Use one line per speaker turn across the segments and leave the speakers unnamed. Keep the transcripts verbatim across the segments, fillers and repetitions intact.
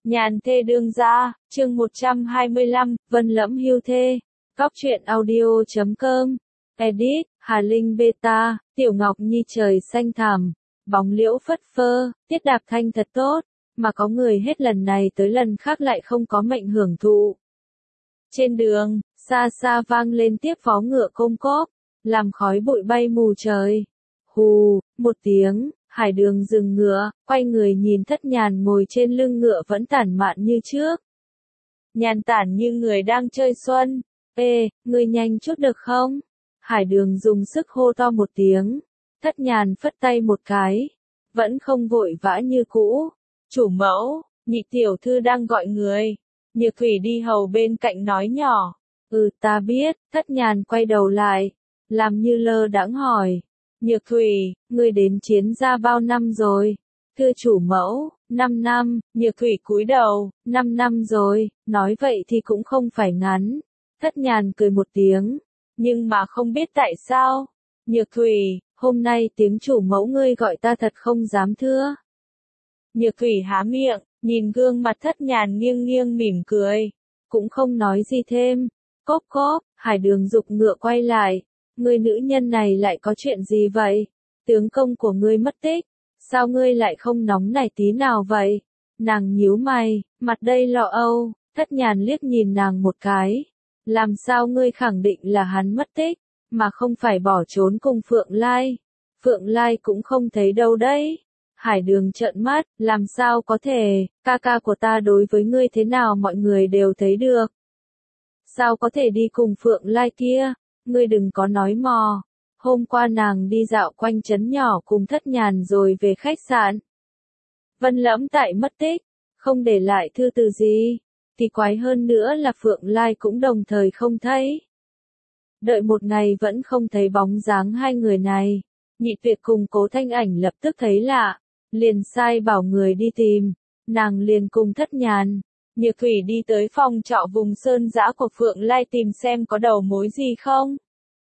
Nhàn thê đương gia, chương một trăm hai mươi lăm, Vân Lẫm hưu thê. Cóc truyện audio chấm com. Edit, Hà Linh Beta, Tiểu Ngọc Nhi trời xanh thẳm, bóng liễu phất phơ, tiết đạp thanh thật tốt, mà có người hết lần này tới lần khác lại không có mệnh hưởng thụ. Trên đường, xa xa vang lên tiếp vó ngựa côm cốp, làm khói bụi bay mù trời. Hù, một tiếng, Hải Đường dừng ngựa, quay người nhìn Thất Nhàn ngồi trên lưng ngựa vẫn tản mạn như trước. Nhàn tản như người đang chơi xuân. Ê, ngươi nhanh chút được không? Hải Đường dùng sức hô to một tiếng. Thất Nhàn phất tay một cái. Vẫn không vội vã như cũ. Chủ mẫu, nhị tiểu thư đang gọi người. Nhược Thủy đi hầu bên cạnh nói nhỏ. Ừ, ta biết. Thất Nhàn quay đầu lại, làm như lơ đãng hỏi. Nhược Thủy, ngươi đến Chiến Gia bao năm rồi? Thưa chủ mẫu, năm năm. Nhược Thủy cúi đầu. Năm năm rồi, nói vậy thì cũng không phải ngắn. Thất Nhàn cười một tiếng. Nhưng mà không biết tại sao. Nhược Thủy, hôm nay tiếng chủ mẫu ngươi gọi ta thật không dám thưa. Nhược Thủy há miệng, nhìn gương mặt Thất Nhàn nghiêng nghiêng mỉm cười. Cũng không nói gì thêm. Cốp cốp, Hải Đường giục ngựa quay lại. Ngươi nữ nhân này lại có chuyện gì vậy? Tướng công của ngươi mất tích. Sao ngươi lại không nóng nảy tí nào vậy? Nàng nhíu mày, mặt đầy lo âu. Thất Nhàn liếc nhìn nàng một cái. Làm sao ngươi khẳng định là hắn mất tích, mà không phải bỏ trốn cùng Phượng Lai? Phượng Lai cũng không thấy đâu đấy. Hải Đường trợn mắt, làm sao có thể, ca ca của ta đối với ngươi thế nào mọi người đều thấy được. Sao có thể đi cùng Phượng Lai kia? Ngươi đừng có nói mò. Hôm qua nàng đi dạo quanh trấn nhỏ cùng Thất Nhàn rồi về khách sạn. Vân Lẫm tại mất tích, không để lại thư từ gì. Thì quái hơn nữa là Phượng Lai cũng đồng thời không thấy. Đợi một ngày vẫn không thấy bóng dáng hai người này. Nhị Tuyệt cùng Cố Thanh Ảnh lập tức thấy lạ, liền sai bảo người đi tìm. Nàng liền cùng Thất Nhàn, Nhược Thủy đi tới phòng trọ vùng sơn dã của Phượng Lai tìm xem có đầu mối gì không.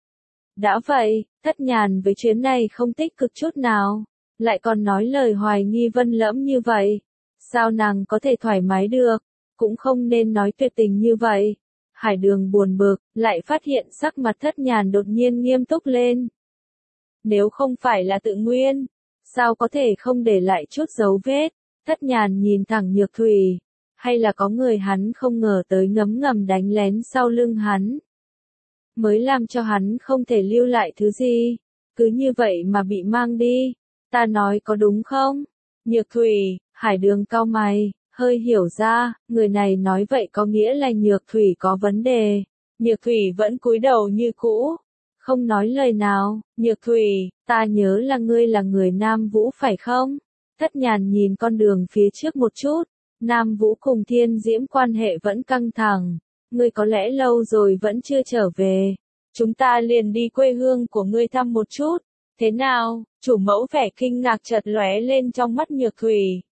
Đã vậy, Thất Nhàn với chuyến này không tích cực chút nào, lại còn nói lời hoài nghi Vân Lẫm như vậy. Sao nàng có thể thoải mái được, cũng không nên nói tuyệt tình như vậy. Hải Đường buồn bực, lại phát hiện sắc mặt Thất Nhàn đột nhiên nghiêm túc lên. Nếu không phải là tự nguyên, sao có thể không để lại chút dấu vết? Thất Nhàn nhìn thẳng Nhược Thủy, hay là có người hắn không ngờ tới ngấm ngầm đánh lén sau lưng hắn, mới làm cho hắn không thể lưu lại thứ gì, cứ như vậy mà bị mang đi. Ta nói có đúng không? Nhược Thủy, Hải Đường cau mày, hơi hiểu ra, người này nói vậy có nghĩa là Nhược Thủy có vấn đề. Nhược Thủy vẫn cúi đầu như cũ, không nói lời nào. Nhược Thủy, ta nhớ là ngươi là người Nam Vũ phải không? Thất Nhàn nhìn con đường phía trước một chút. Nam Vũ cùng Thiên Diễm quan hệ vẫn căng thẳng. Ngươi có lẽ lâu rồi vẫn chưa trở về. Chúng ta liền đi quê hương của ngươi thăm một chút. Thế nào? Chủ mẫu vẻ kinh ngạc chợt lóe lên trong mắt Nhược Thủy.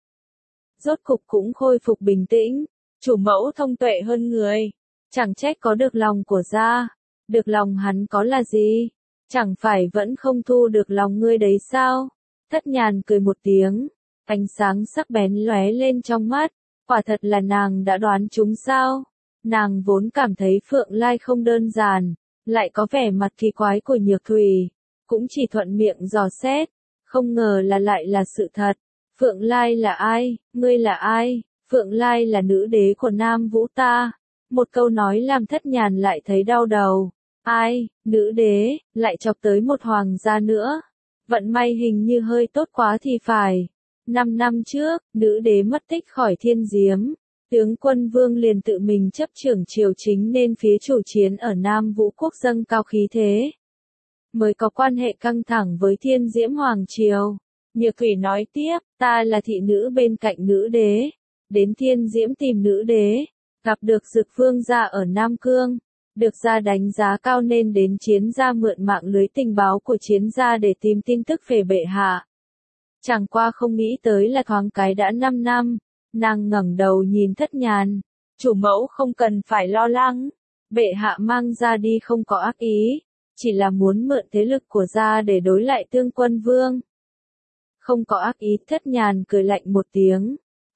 Rốt cục cũng khôi phục bình tĩnh. Chủ mẫu thông tuệ hơn người. Chẳng trách có được lòng của gia. Được lòng hắn có là gì? Chẳng phải vẫn không thu được lòng ngươi đấy sao? Thất Nhàn cười một tiếng. Ánh sáng sắc bén lóe lên trong mắt. Quả thật là nàng đã đoán chúng sao? Nàng vốn cảm thấy Phượng Lai không đơn giản, lại có vẻ mặt kỳ quái của Nhược Thủy, cũng chỉ thuận miệng dò xét, không ngờ là lại là sự thật. Phượng Lai là ai? Ngươi là ai? Phượng Lai là nữ đế của Nam Vũ ta. Một câu nói làm Thất Nhàn lại thấy đau đầu. Ai? Nữ đế, lại chọc tới một hoàng gia nữa. Vận may hình như hơi tốt quá thì phải. Năm năm trước, nữ đế mất tích khỏi Thiên Diễm. Tướng quân Vương liền tự mình chấp trưởng triều chính nên phía chủ chiến ở Nam Vũ quốc dâng cao khí thế. Mới có quan hệ căng thẳng với Thiên Diễm Hoàng Triều. Nhược Thủy nói tiếp, ta là thị nữ bên cạnh nữ đế. Đến Thiên Diễm tìm nữ đế. Gặp được Dực Vương gia ở Nam Cương. Được gia đánh giá cao nên đến Chiến Gia mượn mạng lưới tình báo của Chiến Gia để tìm tin tức về bệ hạ. Chẳng qua không nghĩ tới là thoáng cái đã năm năm. Nàng ngẩng đầu nhìn Thất Nhàn. Chủ mẫu không cần phải lo lắng. Bệ hạ mang ra đi không có ác ý. Chỉ là muốn mượn thế lực của gia để đối lại Tương Quân Vương. Không có ác ý. Thất Nhàn cười lạnh một tiếng.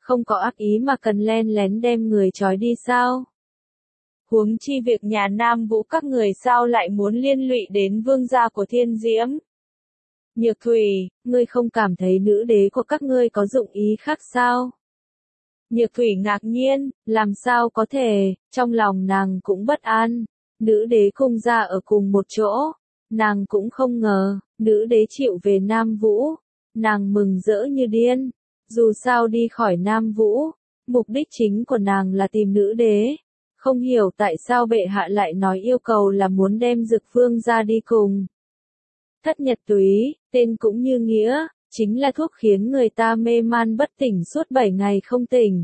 không có ác ý mà cần len lén đem người trói đi sao? Huống chi việc nhà Nam Vũ các người sao lại muốn liên lụy đến vương gia của Thiên Diễm? Nhược Thủy, ngươi không cảm thấy nữ đế của các ngươi có dụng ý khác sao? Nhược Thủy ngạc nhiên, làm sao có thể, trong lòng nàng cũng bất an, nữ đế cung gia ở cùng một chỗ, nàng cũng không ngờ, nữ đế chịu về Nam Vũ, nàng mừng rỡ như điên, dù sao đi khỏi Nam Vũ, mục đích chính của nàng là tìm nữ đế, không hiểu tại sao bệ hạ lại nói yêu cầu là muốn đem Dực Vương ra đi cùng. Thất nhật túy, tên cũng như nghĩa, chính là thuốc khiến người ta mê man bất tỉnh suốt bảy ngày không tỉnh.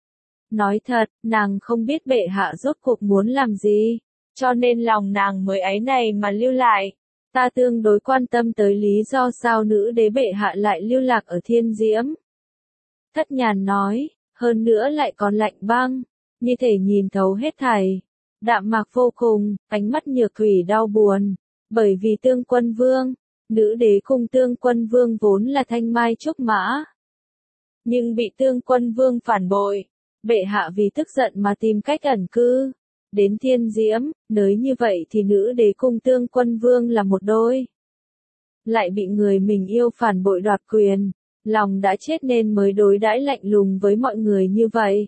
Nói thật, nàng không biết bệ hạ rốt cuộc muốn làm gì, cho nên lòng nàng mới áy này mà lưu lại. Ta tương đối quan tâm tới lý do sao nữ đế bệ hạ lại lưu lạc ở Thiên Diễm. Thất nhàn nói, hơn nữa lại còn lạnh băng, như thể nhìn thấu hết thảy. Đạm mạc vô cùng, ánh mắt Nhược Thủy đau buồn, bởi vì Tương Quân Vương, nữ đế cùng Tương Quân Vương vốn là thanh mai trúc mã. Nhưng bị Tương Quân Vương phản bội, bệ hạ vì tức giận mà tìm cách ẩn cư. Đến Thiên Diễm, nếu như vậy thì nữ đế cùng Tương Quân Vương là một đôi. Lại bị người mình yêu phản bội đoạt quyền, lòng đã chết nên mới đối đãi lạnh lùng với mọi người như vậy.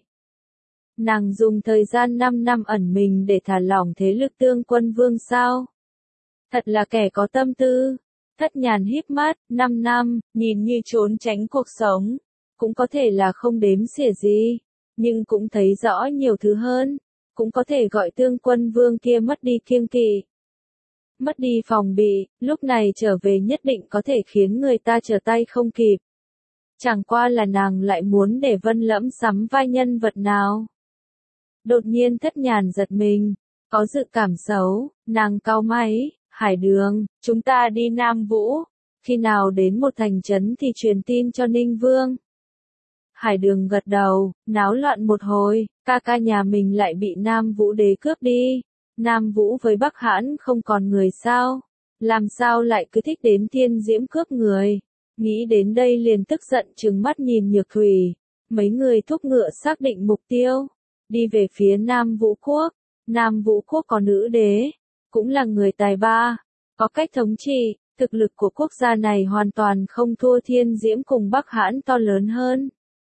Nàng dùng thời gian năm năm ẩn mình để thả lỏng thế lực Tương Quân Vương sao? Thật là kẻ có tâm tư. Thất nhàn híp mắt, năm năm, nhìn như trốn tránh cuộc sống. Cũng có thể là không đếm xỉa gì, nhưng cũng thấy rõ nhiều thứ hơn. Cũng có thể gọi Tương Quân Vương kia mất đi kiêng kỵ. Mất đi phòng bị, lúc này trở về nhất định có thể khiến người ta trở tay không kịp. Chẳng qua là nàng lại muốn để Vân Lẫm sắm vai nhân vật nào. Đột nhiên Thất nhàn giật mình, có dự cảm xấu, nàng cau mày, Hải Đường, chúng ta đi Nam Vũ, khi nào đến một thành trấn thì truyền tin cho Ninh Vương. Hải Đường gật đầu, náo loạn một hồi, ca ca nhà mình lại bị Nam Vũ đế cướp đi. Nam Vũ với Bắc Hãn không còn người sao? Làm sao lại cứ thích đến Thiên Diễm cướp người? Nghĩ đến đây liền tức giận trừng mắt nhìn Nhược Thủy. Mấy người thúc ngựa xác định mục tiêu, đi về phía Nam Vũ Quốc. Nam Vũ Quốc có nữ đế, cũng là người tài ba, có cách thống trị, thực lực của quốc gia này hoàn toàn không thua Thiên Diễm cùng Bắc Hãn to lớn hơn.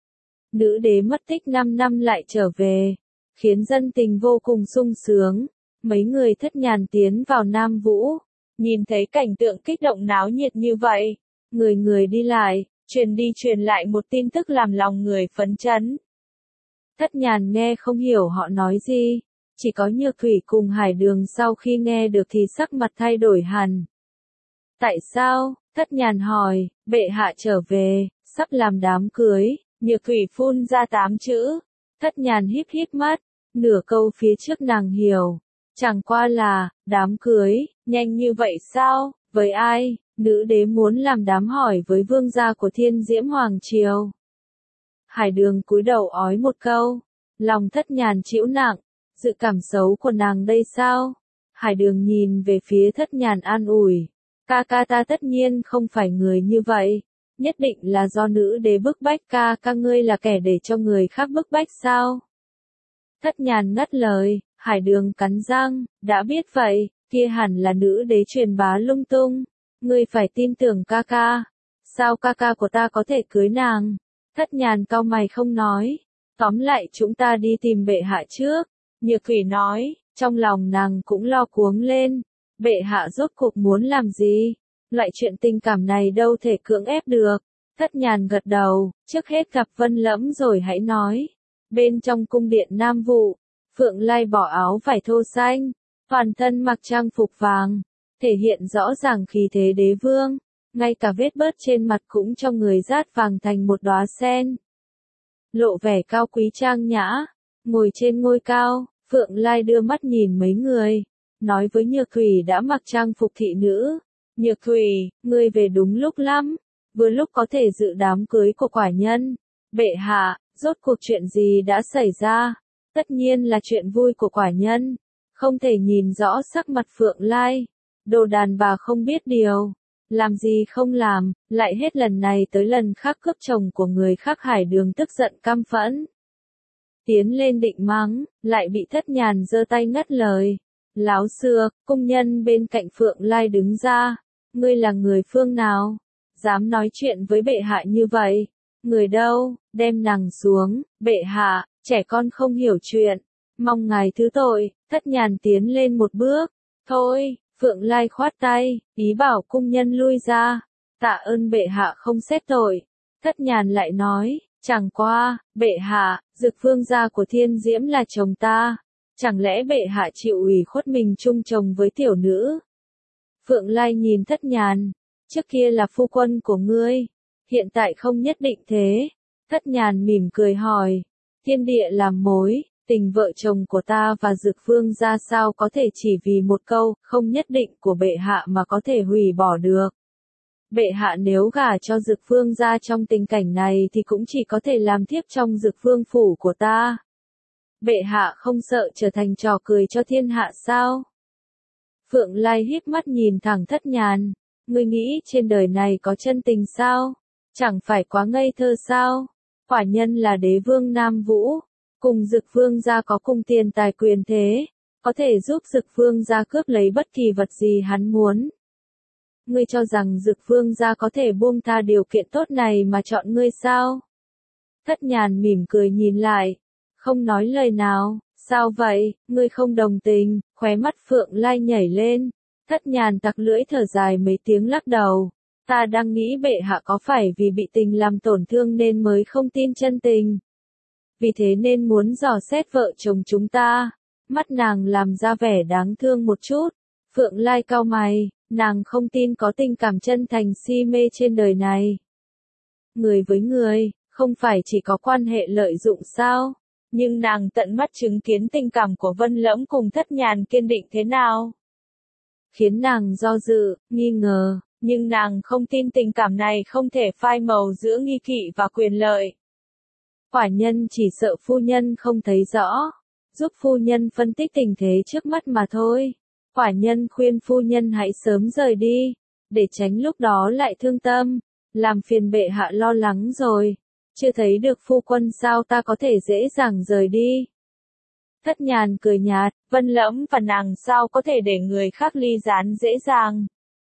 Nữ đế mất tích năm năm lại trở về, khiến dân tình vô cùng sung sướng. Mấy người Thất nhàn tiến vào Nam Vũ, nhìn thấy cảnh tượng kích động náo nhiệt như vậy, người người đi lại, truyền đi truyền lại một tin tức làm lòng người phấn chấn. Thất nhàn nghe không hiểu họ nói gì, chỉ có Nhược Thủy cùng Hải Đường sau khi nghe được thì sắc mặt thay đổi hẳn. Tại sao? Thất nhàn hỏi, bệ hạ trở về, sắp làm đám cưới. Nhược Thủy phun ra tám chữ. Thất nhàn híp híp mắt, nửa câu phía trước nàng hiểu. Chẳng qua là, đám cưới, nhanh như vậy sao, với ai? Nữ đế muốn làm đám hỏi với vương gia của Thiên Diễm Hoàng Triều. Hải Đường cúi đầu ói một câu, lòng Thất nhàn chịu nặng, dự cảm xấu của nàng đây sao? Hải Đường nhìn về phía Thất nhàn an ủi, ca ca ta tất nhiên không phải người như vậy, nhất định là do nữ đế bức bách ca ca ngươi là kẻ để cho người khác bức bách sao? Thất nhàn ngắt lời, Hải Đường cắn răng, đã biết vậy, kia hẳn là nữ đế truyền bá lung tung, ngươi phải tin tưởng ca ca, sao ca ca của ta có thể cưới nàng? Thất nhàn cau mày không nói, tóm lại chúng ta đi tìm bệ hạ trước. Nhược Thủy nói, trong lòng nàng cũng lo cuống lên, bệ hạ rốt cuộc muốn làm gì? Loại chuyện tình cảm này đâu thể cưỡng ép được. Thất nhàn gật đầu, trước hết gặp Vân Lẫm rồi hãy nói. Bên trong cung điện Nam Vũ, Phượng Lai bỏ áo vải thô xanh, toàn thân mặc trang phục vàng, thể hiện rõ ràng khí thế đế vương, ngay cả vết bớt trên mặt cũng cho người dát vàng thành một đóa sen. Lộ vẻ cao quý trang nhã, ngồi trên ngôi cao, Phượng Lai đưa mắt nhìn mấy người, nói với Nhược Thủy đã mặc trang phục thị nữ. Nhược Thủy, ngươi về đúng lúc lắm, vừa lúc có thể dự đám cưới của quả nhân. Bệ hạ, rốt cuộc chuyện gì đã xảy ra? Tất nhiên là chuyện vui của quả nhân. Không thể nhìn rõ sắc mặt Phượng Lai. Đồ đàn bà không biết điều. Làm gì không làm, lại hết lần này tới lần khác cướp chồng của người khác. Hải Đường tức giận căm phẫn. Tiến lên định mắng, lại bị Thất Nhàn giơ tay ngắt lời. Láo xược, cung nhân bên cạnh Phượng Lai đứng ra. Ngươi là người phương nào? Dám nói chuyện với bệ hạ như vậy? Người đâu, đem nàng xuống, bệ hạ, trẻ con không hiểu chuyện. Mong ngài thứ tội. Thất Nhàn tiến lên một bước. Thôi, Phượng Lai khoát tay, ý bảo cung nhân lui ra. Tạ ơn bệ hạ không xét tội. Thất Nhàn lại nói, chẳng qua, bệ hạ, Dực Vương gia của Thiên Diễm là chồng ta. Chẳng lẽ bệ hạ chịu ủy khuất mình chung chồng với tiểu nữ? Phượng Lai nhìn Thất Nhàn, trước kia là phu quân của ngươi, hiện tại không nhất định thế. Thất Nhàn mỉm cười hỏi, thiên địa làm mối, tình vợ chồng của ta và Dực Vương gia sao có thể chỉ vì một câu, không nhất định của bệ hạ mà có thể hủy bỏ được. Bệ hạ nếu gả cho Dực Vương gia trong tình cảnh này thì cũng chỉ có thể làm thiếp trong Dực Vương phủ của ta. Bệ hạ không sợ trở thành trò cười cho thiên hạ sao? Phượng Lai híp mắt nhìn thẳng Thất Nhàn, ngươi nghĩ trên đời này có chân tình sao? Chẳng phải quá ngây thơ sao? Quả nhân là đế vương Nam Vũ, cùng Dực Vương gia có cùng tiền tài quyền thế, có thể giúp Dực Vương gia cướp lấy bất kỳ vật gì hắn muốn. Ngươi cho rằng Dực Vương gia có thể buông tha điều kiện tốt này mà chọn ngươi sao? Thất Nhàn mỉm cười nhìn lại, không nói lời nào. Sao vậy, ngươi không đồng tình? Khóe mắt Phượng Lai nhảy lên. Thất Nhàn tặc lưỡi thở dài mấy tiếng lắc đầu. Ta đang nghĩ bệ hạ có phải vì bị tình làm tổn thương nên mới không tin chân tình. Vì thế nên muốn dò xét vợ chồng chúng ta. Mắt nàng làm ra vẻ đáng thương một chút. Phượng Lai cau mày, nàng không tin có tình cảm chân thành si mê trên đời này. Người với người, không phải chỉ có quan hệ lợi dụng sao? Nhưng nàng tận mắt chứng kiến tình cảm của Vân Lẫm cùng Thất Nhàn kiên định thế nào. Khiến nàng do dự, nghi ngờ, nhưng nàng không tin tình cảm này không thể phai màu giữa nghi kỵ và quyền lợi. Quả nhân chỉ sợ phu nhân không thấy rõ, giúp phu nhân phân tích tình thế trước mắt mà thôi. Quả nhân khuyên phu nhân hãy sớm rời đi, để tránh lúc đó lại thương tâm, làm phiền bệ hạ lo lắng rồi. Chưa thấy được phu quân sao ta có thể dễ dàng rời đi. Thất Nhàn cười nhạt, Vân Lẫm và nàng sao có thể để người khác ly gián dễ dàng.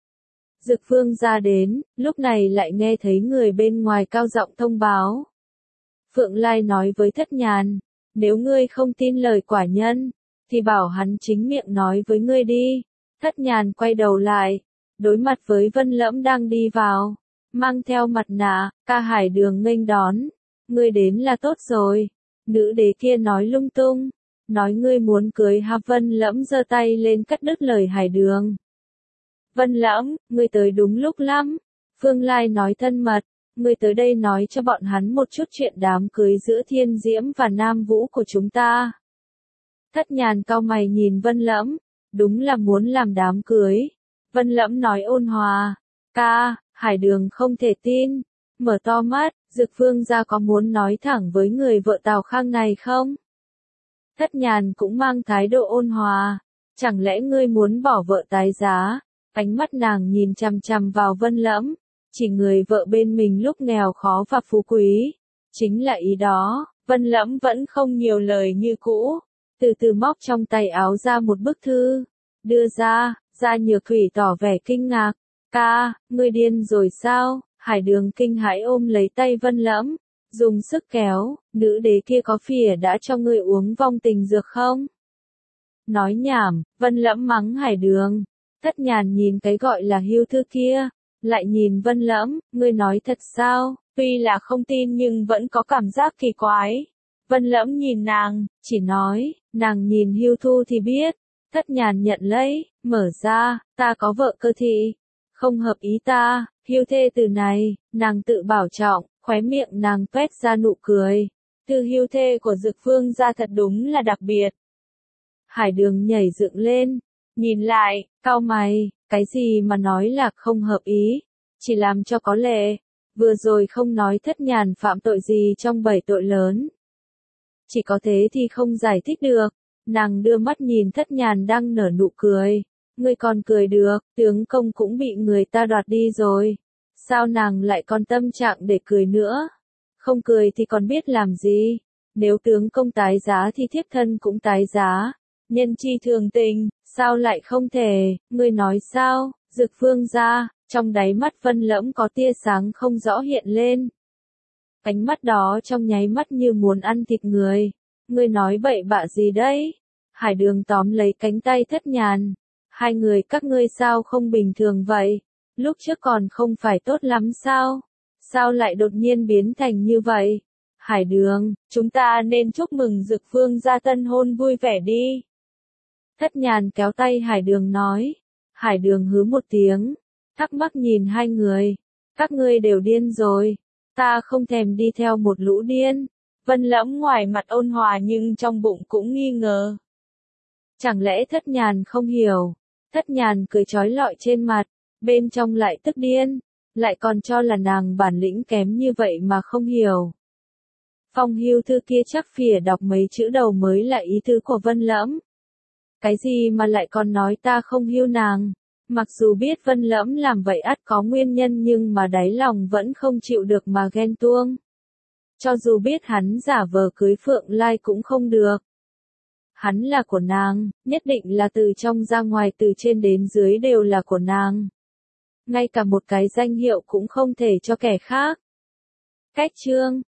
Dực Vương ra đến, lúc này lại nghe thấy người bên ngoài cao giọng thông báo. Phượng Lai nói với Thất Nhàn, nếu ngươi không tin lời quả nhân, thì bảo hắn chính miệng nói với ngươi đi. Thất Nhàn quay đầu lại, đối mặt với Vân Lẫm đang đi vào. Mang theo mặt nạ, ca Hải Đường nghênh đón. Ngươi đến là tốt rồi. Nữ đế kia nói lung tung. Nói ngươi muốn cưới ha. Vân Lẫm giơ tay lên cắt đứt lời Hải Đường. Vân Lẫm, ngươi tới đúng lúc lắm. Phương Lai nói thân mật. Ngươi tới đây nói cho bọn hắn một chút chuyện đám cưới giữa Thiên Diễm và Nam Vũ của chúng ta. Thất Nhàn cau mày nhìn Vân Lẫm. Đúng là muốn làm đám cưới. Vân Lẫm nói ôn hòa. Ca, Hải Đường không thể tin. Mở to mắt, Dực Vương gia có muốn nói thẳng với người vợ Tào Khang này không? Thất Nhàn cũng mang thái độ ôn hòa. Chẳng lẽ ngươi muốn bỏ vợ tái giá? Ánh mắt nàng nhìn chằm chằm vào Vân Lẫm. Chỉ người vợ bên mình lúc nghèo khó và phú quý. Chính là ý đó. Vân Lẫm vẫn không nhiều lời như cũ. Từ từ móc trong tay áo ra một bức thư. Đưa ra, Gia Nhược Thủy tỏ vẻ kinh ngạc. Ca, ngươi điên rồi sao? Hải Đường kinh hãi ôm lấy tay Vân Lẫm, dùng sức kéo, nữ đế kia có phìa đã cho ngươi uống vong tình dược không? Nói nhảm, Vân Lẫm mắng Hải Đường. Thất Nhàn nhìn cái gọi là hưu thư kia, lại nhìn Vân Lẫm, ngươi nói thật sao? Tuy là không tin nhưng vẫn có cảm giác kỳ quái. Vân Lẫm nhìn nàng, chỉ nói, nàng nhìn hưu thu thì biết. Thất Nhàn nhận lấy, mở ra, ta có vợ cơ thị. Không hợp ý ta, hưu thê từ này, nàng tự bảo trọng, khóe miệng nàng tuét ra nụ cười. Từ hưu thê của Dực Vương gia thật đúng là đặc biệt. Hải Đường nhảy dựng lên, nhìn lại, cau mày, cái gì mà nói là không hợp ý, chỉ làm cho có lệ. Vừa rồi không nói Thất Nhàn phạm tội gì trong bảy tội lớn. Chỉ có thế thì không giải thích được. Nàng đưa mắt nhìn Thất Nhàn đang nở nụ cười. Ngươi còn cười được, tướng công cũng bị người ta đoạt đi rồi. Sao nàng lại còn tâm trạng để cười nữa? Không cười thì còn biết làm gì? Nếu tướng công tái giá thì thiếp thân cũng tái giá. Nhân chi thường tình, sao lại không thể, ngươi nói sao? Dực Phương gia, trong đáy mắt Vân Lẫm có tia sáng không rõ hiện lên. Ánh mắt đó trong nháy mắt như muốn ăn thịt người. Ngươi nói bậy bạ gì đấy? Hải Đường tóm lấy cánh tay Thất Nhàn. Hai người các ngươi sao không bình thường vậy? Lúc trước còn không phải tốt lắm sao? Sao lại đột nhiên biến thành như vậy? Hải Đường, chúng ta nên chúc mừng Dực Phương gia tân hôn vui vẻ đi. Thất Nhàn kéo tay Hải Đường nói. Hải Đường hứ một tiếng, thắc mắc nhìn hai người. Các ngươi đều điên rồi. Ta không thèm đi theo một lũ điên. Vân Lẫm ngoài mặt ôn hòa nhưng trong bụng cũng nghi ngờ. Chẳng lẽ Thất Nhàn không hiểu? Thất Nhàn cười trói lọi trên mặt, bên trong lại tức điên, lại còn cho là nàng bản lĩnh kém như vậy mà không hiểu. Phong Hưu Thư kia chắc phìa đọc mấy chữ đầu mới là ý tứ của Vân Lẫm. Cái gì mà lại còn nói ta không hiu nàng? Mặc dù biết Vân Lẫm làm vậy ắt có nguyên nhân nhưng mà đáy lòng vẫn không chịu được mà ghen tuông. Cho dù biết hắn giả vờ cưới Phượng Lai cũng không được. Hắn là của nàng, nhất định là từ trong ra ngoài từ trên đến dưới đều là của nàng. Ngay cả một cái danh hiệu cũng không thể cho kẻ khác. Cách chương